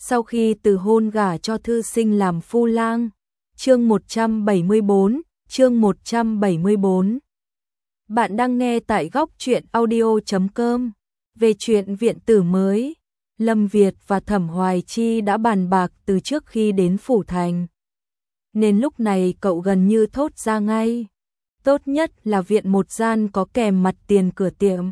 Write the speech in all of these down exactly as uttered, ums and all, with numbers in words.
sau khi từ hôn gả cho thư sinh làm phu lang. Chương một trăm bảy mươi bốn, chương một trăm bảy mươi bốn. Bạn đang nghe tại góc truyện audio chấm com. Về chuyện viện tử mới, Lâm Việt và Thẩm Hoài Chi đã bàn bạc từ trước khi đến phủ thành. Nên lúc này cậu gần như thốt ra ngay. Tốt nhất là viện một gian có kèm mặt tiền cửa tiệm.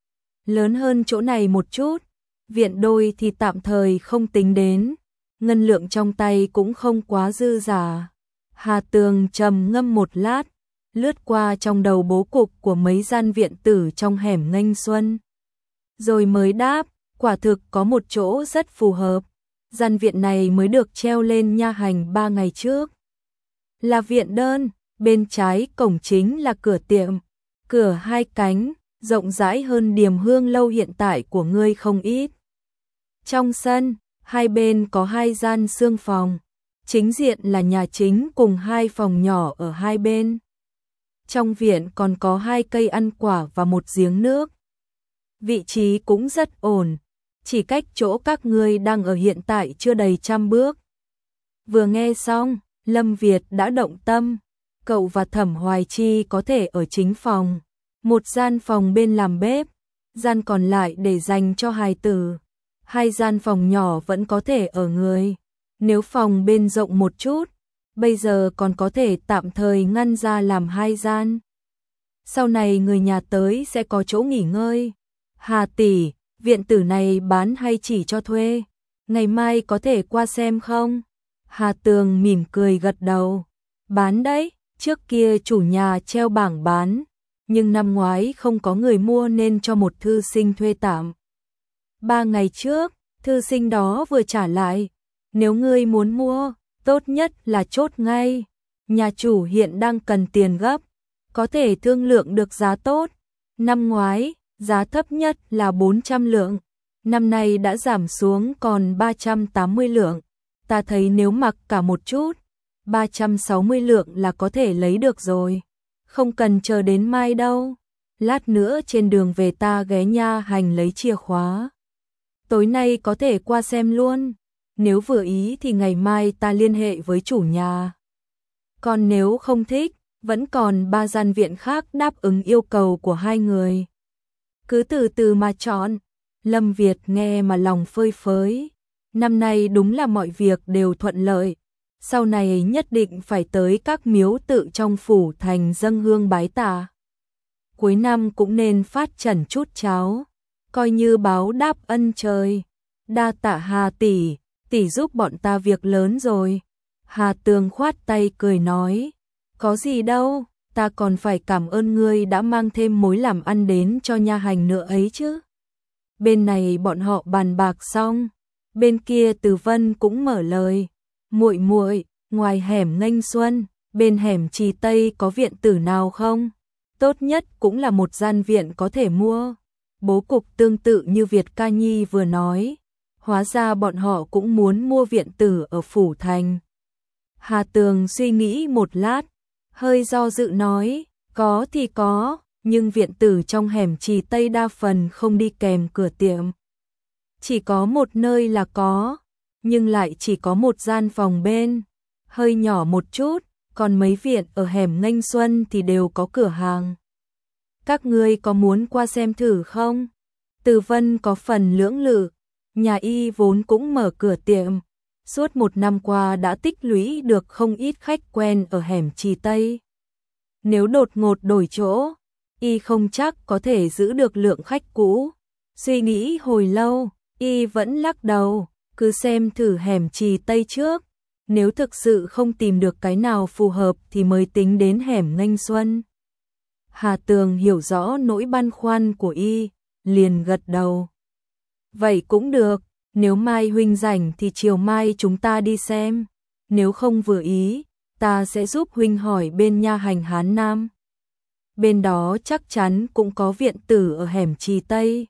Lớn hơn chỗ này một chút, viện đôi thì tạm thời không tính đến, ngân lượng trong tay cũng không quá dư giả. Hà Tường trầm ngâm một lát, lướt qua trong đầu bố cục của mấy gian viện tử trong hẻm Nghênh Xuân. Rồi mới đáp, quả thực có một chỗ rất phù hợp. Gian viện này mới được treo lên nha hành ba ngày trước. Là viện đơn, bên trái cổng chính là cửa tiệm, cửa hai cánh, rộng rãi hơn Điềm Hương lâu hiện tại của ngươi không ít. Trong sân, hai bên có hai gian xương phòng, chính diện là nhà chính cùng hai phòng nhỏ ở hai bên. Trong viện còn có hai cây ăn quả và một giếng nước. Vị trí cũng rất ổn, chỉ cách chỗ các ngươi đang ở hiện tại chưa đầy trăm bước. Vừa nghe xong, Lâm Việt đã động tâm, cậu và Thẩm Hoài Chi có thể ở chính phòng, một gian phòng bên làm bếp, gian còn lại để dành cho hài tử. Hai gian phòng nhỏ vẫn có thể ở người. Nếu phòng bên rộng một chút, bây giờ còn có thể tạm thời ngăn ra làm hai gian. Sau này người nhà tới sẽ có chỗ nghỉ ngơi. Hà tỷ, viện tử này bán hay chỉ cho thuê? Ngày mai có thể qua xem không? Hà Tường mỉm cười gật đầu. Bán đấy, trước kia chủ nhà treo bảng bán, nhưng năm ngoái không có người mua nên cho một thư sinh thuê tạm. Ba ngày trước, thư sinh đó vừa trả lại. Nếu ngươi muốn mua, tốt nhất là chốt ngay. Nhà chủ hiện đang cần tiền gấp, có thể thương lượng được giá tốt. Năm ngoái, giá thấp nhất là bốn trăm lượng, năm nay đã giảm xuống còn ba trăm tám mươi lượng. Ta thấy nếu mặc cả một chút, ba trăm sáu mươi lượng là có thể lấy được rồi. Không cần chờ đến mai đâu. Lát nữa trên đường về ta ghé nha hành lấy chìa khóa. Tối nay có thể qua xem luôn. Nếu vừa ý thì ngày mai ta liên hệ với chủ nhà. Còn nếu không thích, vẫn còn ba gian viện khác đáp ứng yêu cầu của hai người. Cứ từ từ mà chọn. Lâm Việt nghe mà lòng phơi phới. Năm nay đúng là mọi việc đều thuận lợi. Sau này nhất định phải tới các miếu tự trong phủ thành dâng hương bái tạ. Cuối năm cũng nên phát trần chút cháo, coi như báo đáp ân trời. Đa tạ Hà tỷ, tỷ giúp bọn ta việc lớn rồi. Hà Tường khoát tay cười nói, có gì đâu, ta còn phải cảm ơn ngươi đã mang thêm mối làm ăn đến cho nha hành nữa ấy chứ. Bên này bọn họ bàn bạc xong, bên kia Từ Vân cũng mở lời, muội muội, ngoài hẻm Nghênh Xuân, bên hẻm Trì Tây có viện tử nào không? Tốt nhất cũng là một gian viện có thể mua. Bố cục tương tự như Việt Ca Nhi vừa nói, hóa ra bọn họ cũng muốn mua viện tử ở phủ thành. Hà Tường suy nghĩ một lát, hơi do dự nói, có thì có, nhưng viện tử trong hẻm Trì Tây đa phần không đi kèm cửa tiệm. Chỉ có một nơi là có, nhưng lại chỉ có một gian phòng bên, hơi nhỏ một chút, còn mấy viện ở hẻm Nghênh Xuân thì đều có cửa hàng. Các ngươi có muốn qua xem thử không? Từ Vân có phần lưỡng lự, nhà y vốn cũng mở cửa tiệm, suốt một năm qua đã tích lũy được không ít khách quen ở hẻm Trì Tây. Nếu đột ngột đổi chỗ, y không chắc có thể giữ được lượng khách cũ. Suy nghĩ hồi lâu, y vẫn lắc đầu, cứ xem thử hẻm Trì Tây trước. Nếu thực sự không tìm được cái nào phù hợp thì mới tính đến hẻm Nghênh Xuân. Hà Tường hiểu rõ nỗi băn khoăn của y, liền gật đầu. Vậy cũng được, nếu mai huynh rảnh thì chiều mai chúng ta đi xem. Nếu không vừa ý, ta sẽ giúp huynh hỏi bên nha hành Hán Nam. Bên đó chắc chắn cũng có viện tử ở hẻm Trì Tây.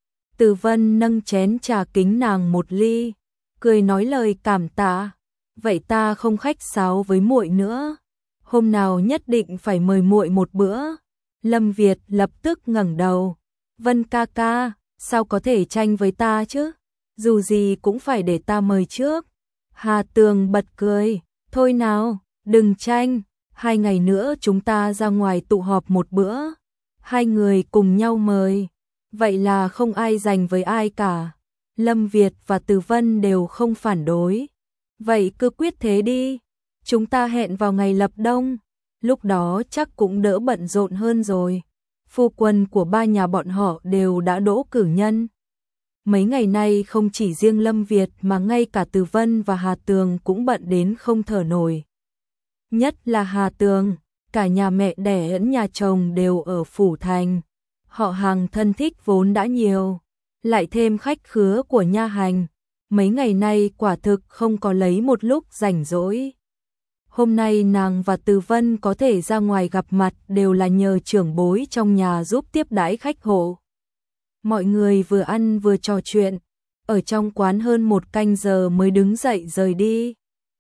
Từ Vân nâng chén trà kính nàng một ly, cười nói lời cảm tạ. Vậy ta không khách sáo với muội nữa, hôm nào nhất định phải mời muội một bữa. Lâm Việt lập tức ngẩng đầu, Vân ca ca, sao có thể tranh với ta chứ? dù gì cũng phải để ta mời trước. Hà Tường bật cười, thôi nào, đừng tranh, hai ngày nữa chúng ta ra ngoài tụ họp một bữa. Hai người cùng nhau mời, vậy là không ai giành với ai cả. Lâm Việt và Từ Vân đều không phản đối. Vậy cứ quyết thế đi, chúng ta hẹn vào ngày lập đông, lúc đó chắc cũng đỡ bận rộn hơn rồi. Phu quân của ba nhà bọn họ đều đã đỗ cử nhân. Mấy ngày nay không chỉ riêng Lâm Việt mà ngay cả Từ Vân và Hà Tường cũng bận đến không thở nổi. Nhất là Hà Tường, cả nhà mẹ đẻ lẫn nhà chồng đều ở Phủ Thành. Họ hàng thân thích vốn đã nhiều, lại thêm khách khứa của nha hành. Mấy ngày nay quả thực không có lấy một lúc rảnh rỗi. Hôm nay nàng và Từ Vân có thể ra ngoài gặp mặt đều là nhờ trưởng bối trong nhà giúp tiếp đãi khách hộ. Mọi người vừa ăn vừa trò chuyện, ở trong quán hơn một canh giờ mới đứng dậy rời đi.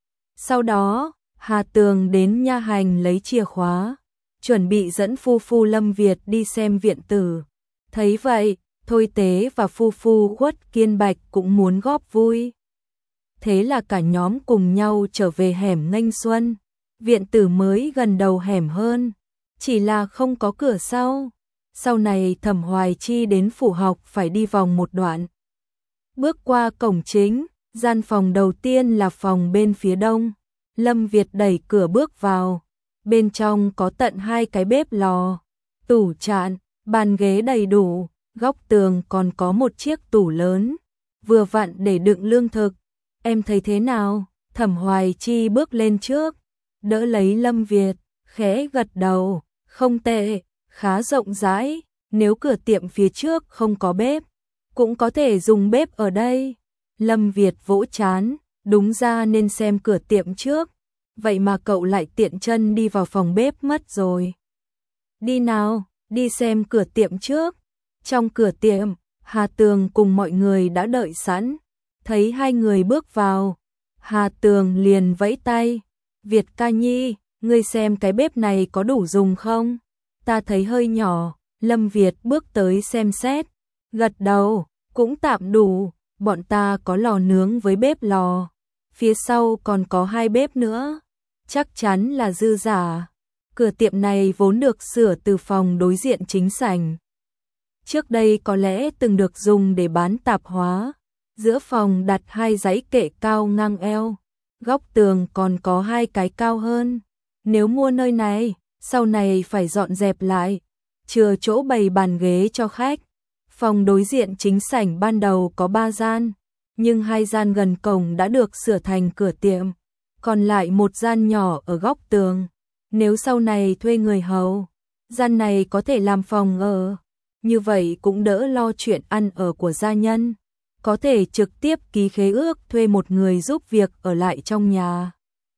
Sau đó, Hà Tường đến nha hành lấy chìa khóa, chuẩn bị dẫn phu phu Lâm Việt đi xem viện tử. Thấy vậy, Thôi Tế và phu phu Uất Kiên Bạch cũng muốn góp vui. Thế là cả nhóm cùng nhau trở về hẻm Nghênh Xuân. Viện tử mới gần đầu hẻm hơn, chỉ là không có cửa sau. Sau này Thẩm Hoài Chi đến phủ học phải đi vòng một đoạn. Bước qua cổng chính, gian phòng đầu tiên là phòng bên phía đông. Lâm Việt đẩy cửa bước vào. Bên trong có tận hai cái bếp lò, tủ trạn, bàn ghế đầy đủ. Góc tường còn có một chiếc tủ lớn, vừa vặn để đựng lương thực. Em thấy thế nào? Thẩm Hoài Chi bước lên trước, đỡ lấy Lâm Việt, khẽ gật đầu, không tệ, khá rộng rãi. Nếu cửa tiệm phía trước không có bếp, cũng có thể dùng bếp ở đây. Lâm Việt vỗ chán, đúng ra nên xem cửa tiệm trước, vậy mà cậu lại tiện chân đi vào phòng bếp mất rồi. Đi nào, đi xem cửa tiệm trước. Trong cửa tiệm, Hà Tường cùng mọi người đã đợi sẵn. Thấy hai người bước vào, Hà Tường liền vẫy tay. Việt ca nhi, ngươi xem cái bếp này có đủ dùng không? Ta thấy hơi nhỏ. Lâm Việt bước tới xem xét, gật đầu, cũng tạm đủ. Bọn ta có lò nướng với bếp lò, phía sau còn có hai bếp nữa, chắc chắn là dư giả. Cửa tiệm này vốn được sửa từ phòng đối diện chính sảnh. Trước đây có lẽ từng được dùng để bán tạp hóa. Giữa phòng đặt hai dãy kệ cao ngang eo, góc tường còn có hai cái cao hơn. Nếu mua nơi này, sau này phải dọn dẹp lại, chừa chỗ bày bàn ghế cho khách. Phòng đối diện chính sảnh ban đầu có ba gian, nhưng hai gian gần cổng đã được sửa thành cửa tiệm, còn lại một gian nhỏ ở góc tường. Nếu sau này thuê người hầu, gian này có thể làm phòng ở, như vậy cũng đỡ lo chuyện ăn ở của gia nhân, có thể trực tiếp ký khế ước thuê một người giúp việc ở lại trong nhà.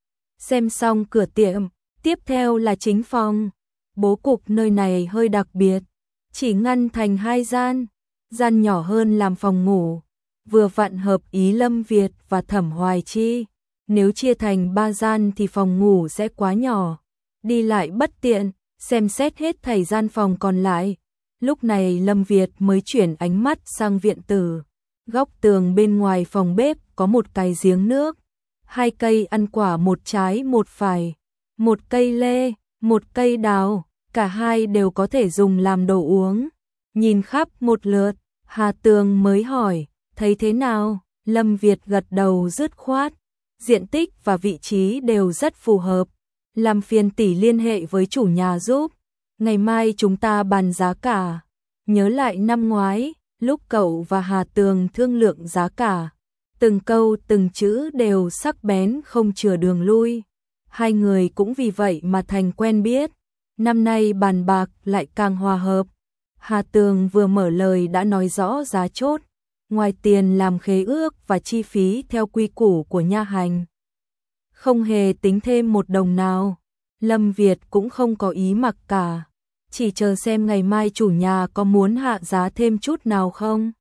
Xem xong cửa tiệm, tiếp theo là chính phòng. Bố cục nơi này hơi đặc biệt, chỉ ngăn thành hai gian, gian nhỏ hơn làm phòng ngủ, vừa vặn hợp ý Lâm Việt và Thẩm Hoài Chi. Nếu chia thành ba gian thì phòng ngủ sẽ quá nhỏ, đi lại bất tiện. Xem xét hết thảy gian phòng còn lại, lúc này Lâm Việt mới chuyển ánh mắt sang viện tử. Góc tường bên ngoài phòng bếp có một cái giếng nước, hai cây ăn quả một trái một phải, một cây lê, một cây đào, cả hai đều có thể dùng làm đồ uống. Nhìn khắp một lượt, Hà Tường mới hỏi, thấy thế nào? Lâm Việt gật đầu dứt khoát, diện tích và vị trí đều rất phù hợp. Làm phiền tỷ liên hệ với chủ nhà giúp, ngày mai chúng ta bàn giá cả. Nhớ lại năm ngoái, lúc cậu và Hà Tường thương lượng giá cả, từng câu từng chữ đều sắc bén không chừa đường lui. Hai người cũng vì vậy mà thành quen biết. Năm nay bàn bạc lại càng hòa hợp. Hà Tường vừa mở lời đã nói rõ giá chốt, ngoài tiền làm khế ước và chi phí theo quy củ của nha hành, không hề tính thêm một đồng nào. Lâm Việt cũng không có ý mặc cả, chỉ chờ xem ngày mai chủ nhà có muốn hạ giá thêm chút nào không.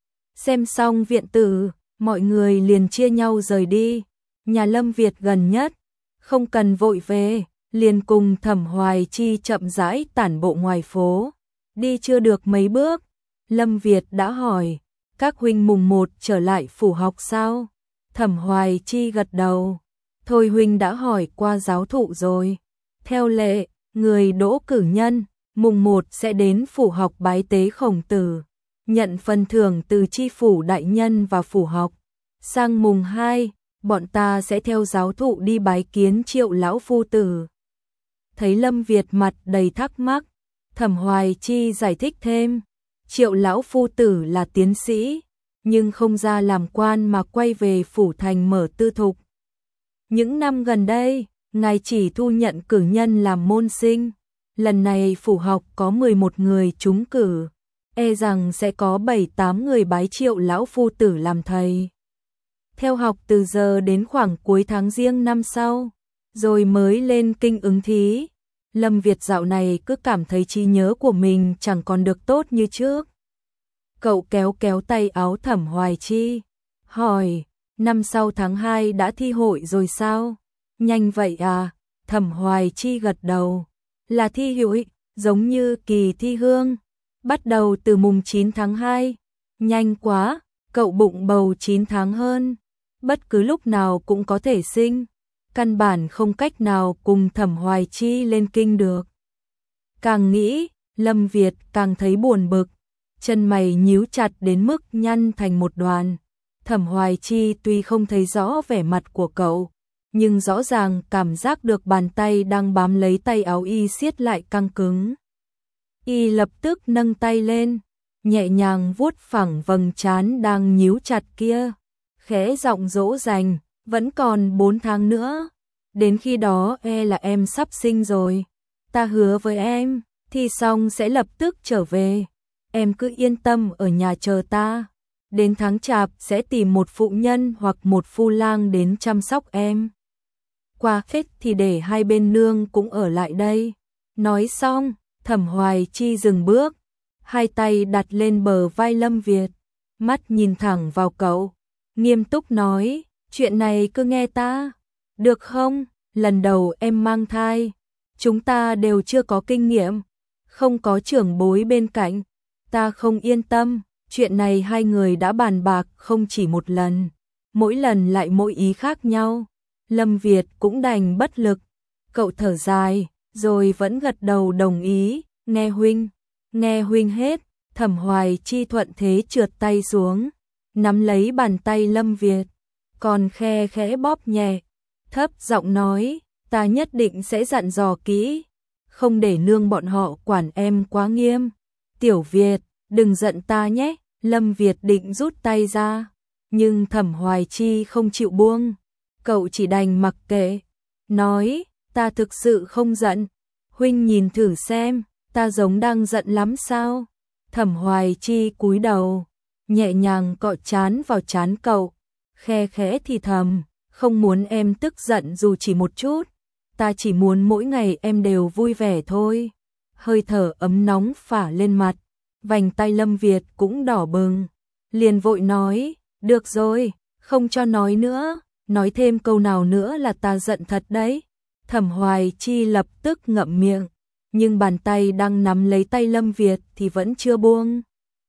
Xem xong viện tử, mọi người liền chia nhau rời đi. Nhà Lâm Việt gần nhất, không cần vội về, liền cùng Thẩm Hoài Chi chậm rãi tản bộ ngoài phố. Đi chưa được mấy bước, Lâm Việt đã hỏi, Các huynh mùng một trở lại phủ học sao? Thẩm Hoài Chi gật đầu. Thôi huynh đã hỏi qua giáo thụ rồi. Theo lệ, người đỗ cử nhân, mùng một sẽ đến phủ học bái tế Khổng Tử, nhận phần thưởng từ chi phủ đại nhân và phủ học. Sang mùng hai, bọn ta sẽ theo giáo thụ đi bái kiến Triệu lão phu tử. Thấy Lâm Việt mặt đầy thắc mắc, Thẩm Hoài Chi giải thích thêm, Triệu lão phu tử là tiến sĩ, nhưng không ra làm quan mà quay về phủ thành mở tư thục. Những năm gần đây, ngài chỉ thu nhận cử nhân làm môn sinh. Lần này phủ học có mười một người trúng cử, e rằng sẽ có bảy tám người bái Triệu lão phu tử làm thầy. Theo học từ giờ đến khoảng cuối tháng Giêng năm sau, rồi mới lên kinh ứng thí. Lâm Việt dạo này cứ cảm thấy trí nhớ của mình chẳng còn được tốt như trước. Cậu kéo kéo tay áo Thẩm Hoài Chi, hỏi, năm sau tháng hai đã thi hội rồi sao? Nhanh vậy à? Thẩm Hoài Chi gật đầu, là thi hội, giống như kỳ thi hương, bắt đầu từ mùng chín tháng hai. Nhanh quá, cậu bụng bầu chín tháng hơn, bất cứ lúc nào cũng có thể sinh. Căn bản không cách nào cùng Thẩm Hoài Chi lên kinh được. Càng nghĩ, Lâm Việt càng thấy buồn bực, chân mày nhíu chặt đến mức nhăn thành một đoàn. Thẩm Hoài Chi tuy không thấy rõ vẻ mặt của cậu, nhưng rõ ràng cảm giác được bàn tay đang bám lấy tay áo y siết lại căng cứng. Y lập tức nâng tay lên, nhẹ nhàng vuốt phẳng vầng trán đang nhíu chặt kia, khẽ giọng dỗ dành, vẫn còn bốn tháng nữa, đến khi đó e là em sắp sinh rồi. Ta hứa với em, thi xong sẽ lập tức trở về, em cứ yên tâm ở nhà chờ ta. Đến tháng Chạp sẽ tìm một phụ nhân hoặc một phu lang đến chăm sóc em. Qua Tết thì để hai bên nương cũng ở lại đây. Nói xong, Thẩm Hoài Chi dừng bước, hai tay đặt lên bờ vai Lâm Việt, mắt nhìn thẳng vào cậu, nghiêm túc nói, chuyện này cứ nghe ta, được không? Lần đầu em mang thai, chúng ta đều chưa có kinh nghiệm, không có trưởng bối bên cạnh, ta không yên tâm. Chuyện này hai người đã bàn bạc không chỉ một lần, mỗi lần lại mỗi ý khác nhau. Lâm Việt cũng đành bất lực, cậu thở dài, rồi vẫn gật đầu đồng ý, nghe huynh, nghe huynh hết. Thẩm Hoài Chi thuận thế trượt tay xuống, nắm lấy bàn tay Lâm Việt, còn khe khẽ bóp nhẹ, thấp giọng nói, ta nhất định sẽ dặn dò kỹ, không để nương bọn họ quản em quá nghiêm. Tiểu Việt, đừng giận ta nhé. Lâm Việt định rút tay ra, nhưng Thẩm Hoài Chi không chịu buông, cậu chỉ đành mặc kệ, nói, ta thực sự không giận, huynh nhìn thử xem, ta giống đang giận lắm sao? Thẩm Hoài Chi cúi đầu, nhẹ nhàng cọ trán vào trán cậu, khe khẽ thì thầm, không muốn em tức giận dù chỉ một chút, ta chỉ muốn mỗi ngày em đều vui vẻ thôi. Hơi thở ấm nóng phả lên mặt, vành tay Lâm Việt cũng đỏ bừng, liền vội nói, được rồi, không cho nói nữa, nói thêm câu nào nữa là ta giận thật đấy. Thẩm Hoài Chi lập tức ngậm miệng, nhưng bàn tay đang nắm lấy tay Lâm Việt thì vẫn chưa buông.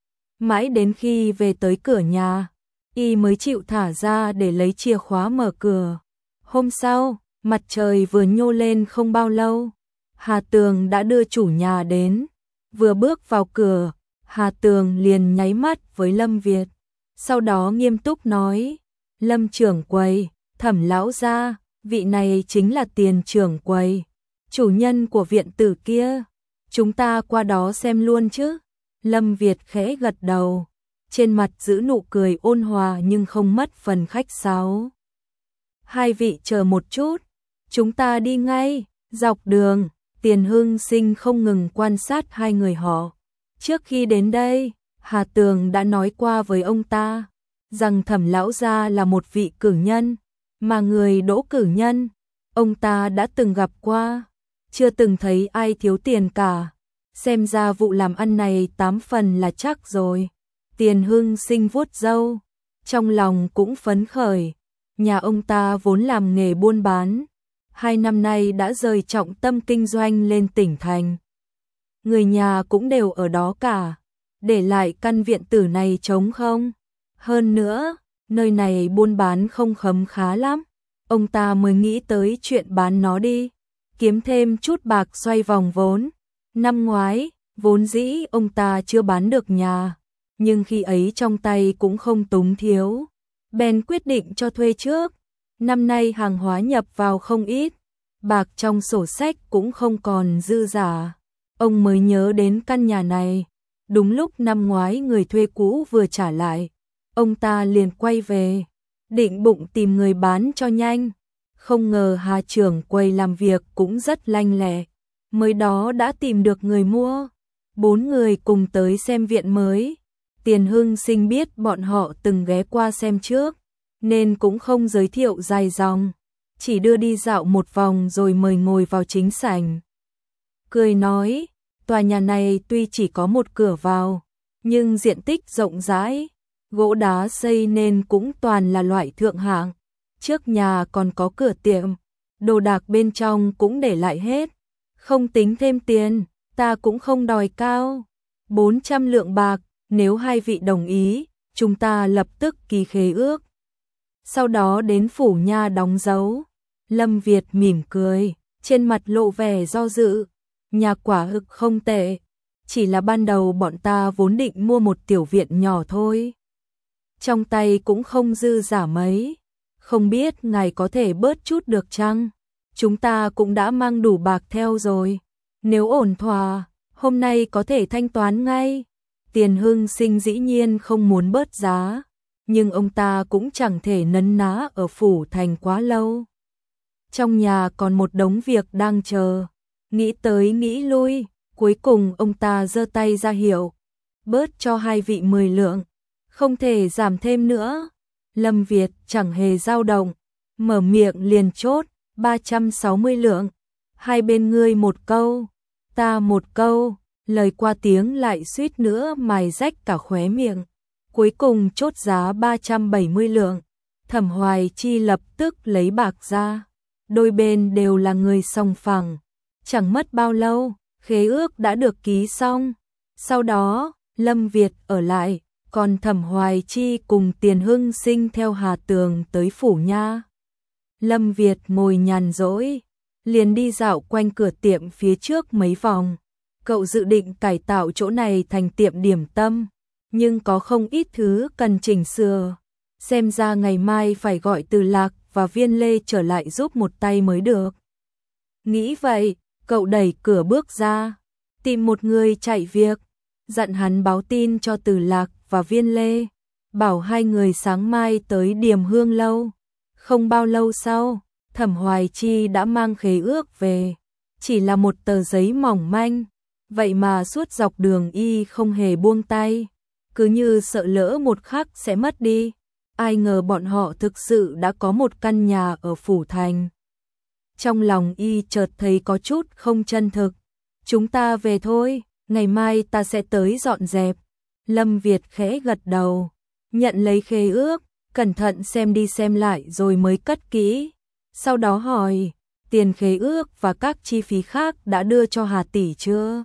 Mãi đến khi về tới cửa nhà, y mới chịu thả ra để lấy chìa khóa mở cửa. Hôm sau, mặt trời vừa nhô lên không bao lâu, Hà Tường đã đưa chủ nhà đến. Vừa bước vào cửa, Hà Tường liền nháy mắt với Lâm Việt, sau đó nghiêm túc nói, Lâm trưởng quầy, Thẩm lão gia, vị này chính là Tiền trưởng quầy, chủ nhân của viện tử kia, chúng ta qua đó xem luôn chứ. Lâm Việt khẽ gật đầu, trên mặt giữ nụ cười ôn hòa nhưng không mất phần khách sáo. Hai vị chờ một chút, chúng ta đi ngay. Dọc đường, Tiền Hưng Sinh không ngừng quan sát hai người họ. Trước khi đến đây, Hà Tường đã nói qua với ông ta rằng Thẩm lão gia là một vị cử nhân, mà người đỗ cử nhân, ông ta đã từng gặp qua, chưa từng thấy ai thiếu tiền cả. Xem ra vụ làm ăn này tám phần là chắc rồi. Tiền Hưng Sinh vuốt râu, trong lòng cũng phấn khởi. Nhà ông ta vốn làm nghề buôn bán, hai năm nay đã rời trọng tâm kinh doanh lên tỉnh thành. Người nhà cũng đều ở đó cả, để lại căn viện tử này trống không. Hơn nữa, nơi này buôn bán không khấm khá lắm, ông ta mới nghĩ tới chuyện bán nó đi, kiếm thêm chút bạc xoay vòng vốn. Năm ngoái, vốn dĩ ông ta chưa bán được nhà, nhưng khi ấy trong tay cũng không túng thiếu, bèn quyết định cho thuê trước. Năm nay hàng hóa nhập vào không ít, bạc trong sổ sách cũng không còn dư giả. Ông mới nhớ đến căn nhà này, đúng lúc năm ngoái người thuê cũ vừa trả lại, ông ta liền quay về, định bụng tìm người bán cho nhanh. Không ngờ Hà trưởng quầy làm việc cũng rất lanh lẹ, mới đó đã tìm được người mua. Bốn người cùng tới xem viện mới. Tiền Hưng Sinh biết bọn họ từng ghé qua xem trước, nên cũng không giới thiệu dài dòng, chỉ đưa đi dạo một vòng rồi mời ngồi vào chính sảnh. Cười nói, tòa nhà này tuy chỉ có một cửa vào, nhưng diện tích rộng rãi, gỗ đá xây nên cũng toàn là loại thượng hạng. Trước nhà còn có cửa tiệm, đồ đạc bên trong cũng để lại hết. Không tính thêm tiền, ta cũng không đòi cao. bốn trăm lượng bạc, nếu hai vị đồng ý, chúng ta lập tức ký khế ước. Sau đó đến phủ nha đóng dấu. Lâm Việt mỉm cười, trên mặt lộ vẻ do dự. Nhà quả thực không tệ, chỉ là ban đầu bọn ta vốn định mua một tiểu viện nhỏ thôi. Trong tay cũng không dư giả mấy, không biết ngài có thể bớt chút được chăng? Chúng ta cũng đã mang đủ bạc theo rồi, nếu ổn thỏa, hôm nay có thể thanh toán ngay. Tiền Hưng Sinh dĩ nhiên không muốn bớt giá, nhưng ông ta cũng chẳng thể nấn ná ở phủ thành quá lâu. Trong nhà còn một đống việc đang chờ, nghĩ tới nghĩ lui, cuối cùng ông ta giơ tay ra hiệu, bớt cho hai vị mười lượng, không thể giảm thêm nữa. Lâm Việt chẳng hề dao động, mở miệng liền chốt, ba trăm sáu mươi lượng, hai bên ngươi một câu, ta một câu, lời qua tiếng lại suýt nữa mài rách cả khóe miệng. Cuối cùng chốt giá ba trăm bảy mươi lượng, Thẩm Hoài Chi lập tức lấy bạc ra, đôi bên đều là người song phẳng. Chẳng mất bao lâu, khế ước đã được ký xong. Sau đó, Lâm Việt ở lại, còn Thẩm Hoài Chi cùng Tiền Hưng Sinh theo Hà Tường tới phủ nha. Lâm Việt ngồi nhàn rỗi, liền đi dạo quanh cửa tiệm phía trước mấy vòng. Cậu dự định cải tạo chỗ này thành tiệm điểm tâm, nhưng có không ít thứ cần chỉnh sửa. Xem ra ngày mai phải gọi Từ Lạc và Viên Lê trở lại giúp một tay mới được. Nghĩ vậy, cậu đẩy cửa bước ra, tìm một người chạy việc, dặn hắn báo tin cho Từ Lạc và Viên Lê, bảo hai người sáng mai tới Điềm Hương lâu. Không bao lâu sau, Thẩm Hoài Chi đã mang khế ước về, chỉ là một tờ giấy mỏng manh, vậy mà suốt dọc đường y không hề buông tay, cứ như sợ lỡ một khắc sẽ mất đi. Ai ngờ bọn họ thực sự đã có một căn nhà ở phủ thành. Trong lòng y chợt thấy có chút không chân thực. Chúng ta về thôi, ngày mai ta sẽ tới dọn dẹp. Lâm Việt khẽ gật đầu, nhận lấy khế ước, cẩn thận xem đi xem lại rồi mới cất kỹ. Sau đó hỏi, tiền khế ước và các chi phí khác đã đưa cho Hà tỷ chưa?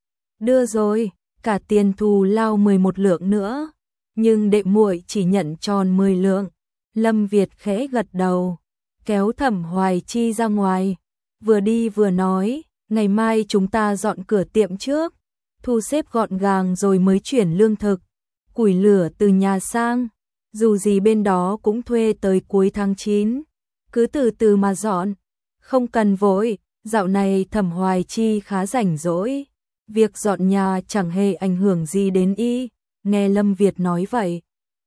Đưa rồi, cả tiền thù lao mười một lượng nữa, nhưng đệ muội chỉ nhận tròn mười lượng. Lâm Việt khẽ gật đầu, kéo Thẩm Hoài Chi ra ngoài, vừa đi vừa nói, ngày mai chúng ta dọn cửa tiệm trước, thu xếp gọn gàng rồi mới chuyển lương thực, củi lửa từ nhà sang, dù gì bên đó cũng thuê tới cuối tháng chín, cứ từ từ mà dọn, không cần vội. Dạo này Thẩm Hoài Chi khá rảnh rỗi, việc dọn nhà chẳng hề ảnh hưởng gì đến y. Nghe Lâm Việt nói vậy,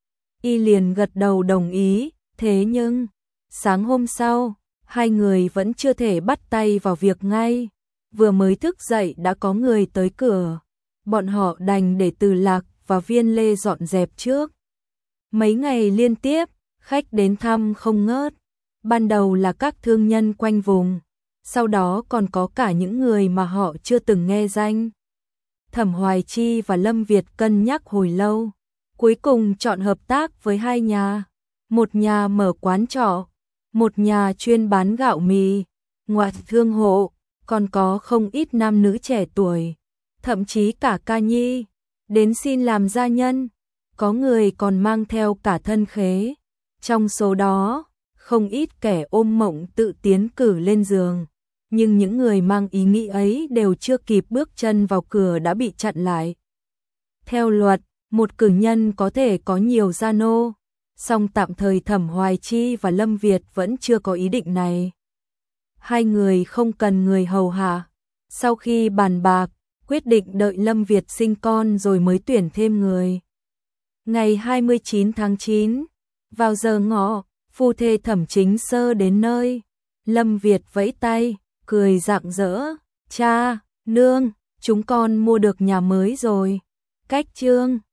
y liền gật đầu đồng ý. Thế nhưng sáng hôm sau, hai người vẫn chưa thể bắt tay vào việc ngay. Vừa mới thức dậy đã có người tới cửa, bọn họ đành để Từ Lạc và Viên Lê dọn dẹp trước. Mấy ngày liên tiếp, khách đến thăm không ngớt. Ban đầu là các thương nhân quanh vùng, sau đó còn có cả những người mà họ chưa từng nghe danh. Thẩm Hoài Chi và Lâm Việt cân nhắc hồi lâu, cuối cùng chọn hợp tác với hai nhà. Một nhà mở quán trọ, một nhà chuyên bán gạo mì, ngoại thương hộ, còn có không ít nam nữ trẻ tuổi, thậm chí cả ca nhi, đến xin làm gia nhân. có người còn mang theo cả thân khế. Trong số đó, không ít kẻ ôm mộng tự tiến cử lên giường, nhưng những người mang ý nghĩ ấy đều chưa kịp bước chân vào cửa đã bị chặn lại. Theo luật, một cử nhân có thể có nhiều gia nô, song tạm thời Thẩm Hoài Chi và Lâm Việt vẫn chưa có ý định này. Hai người không cần người hầu hạ. Sau khi bàn bạc, quyết định đợi Lâm Việt sinh con rồi mới tuyển thêm người. Ngày hai mươi chín tháng chín, vào giờ ngọ, phu thê Thẩm Chính Sơ đến nơi. Lâm Việt vẫy tay, cười rạng rỡ, cha, nương, chúng con mua được nhà mới rồi. Cách Chương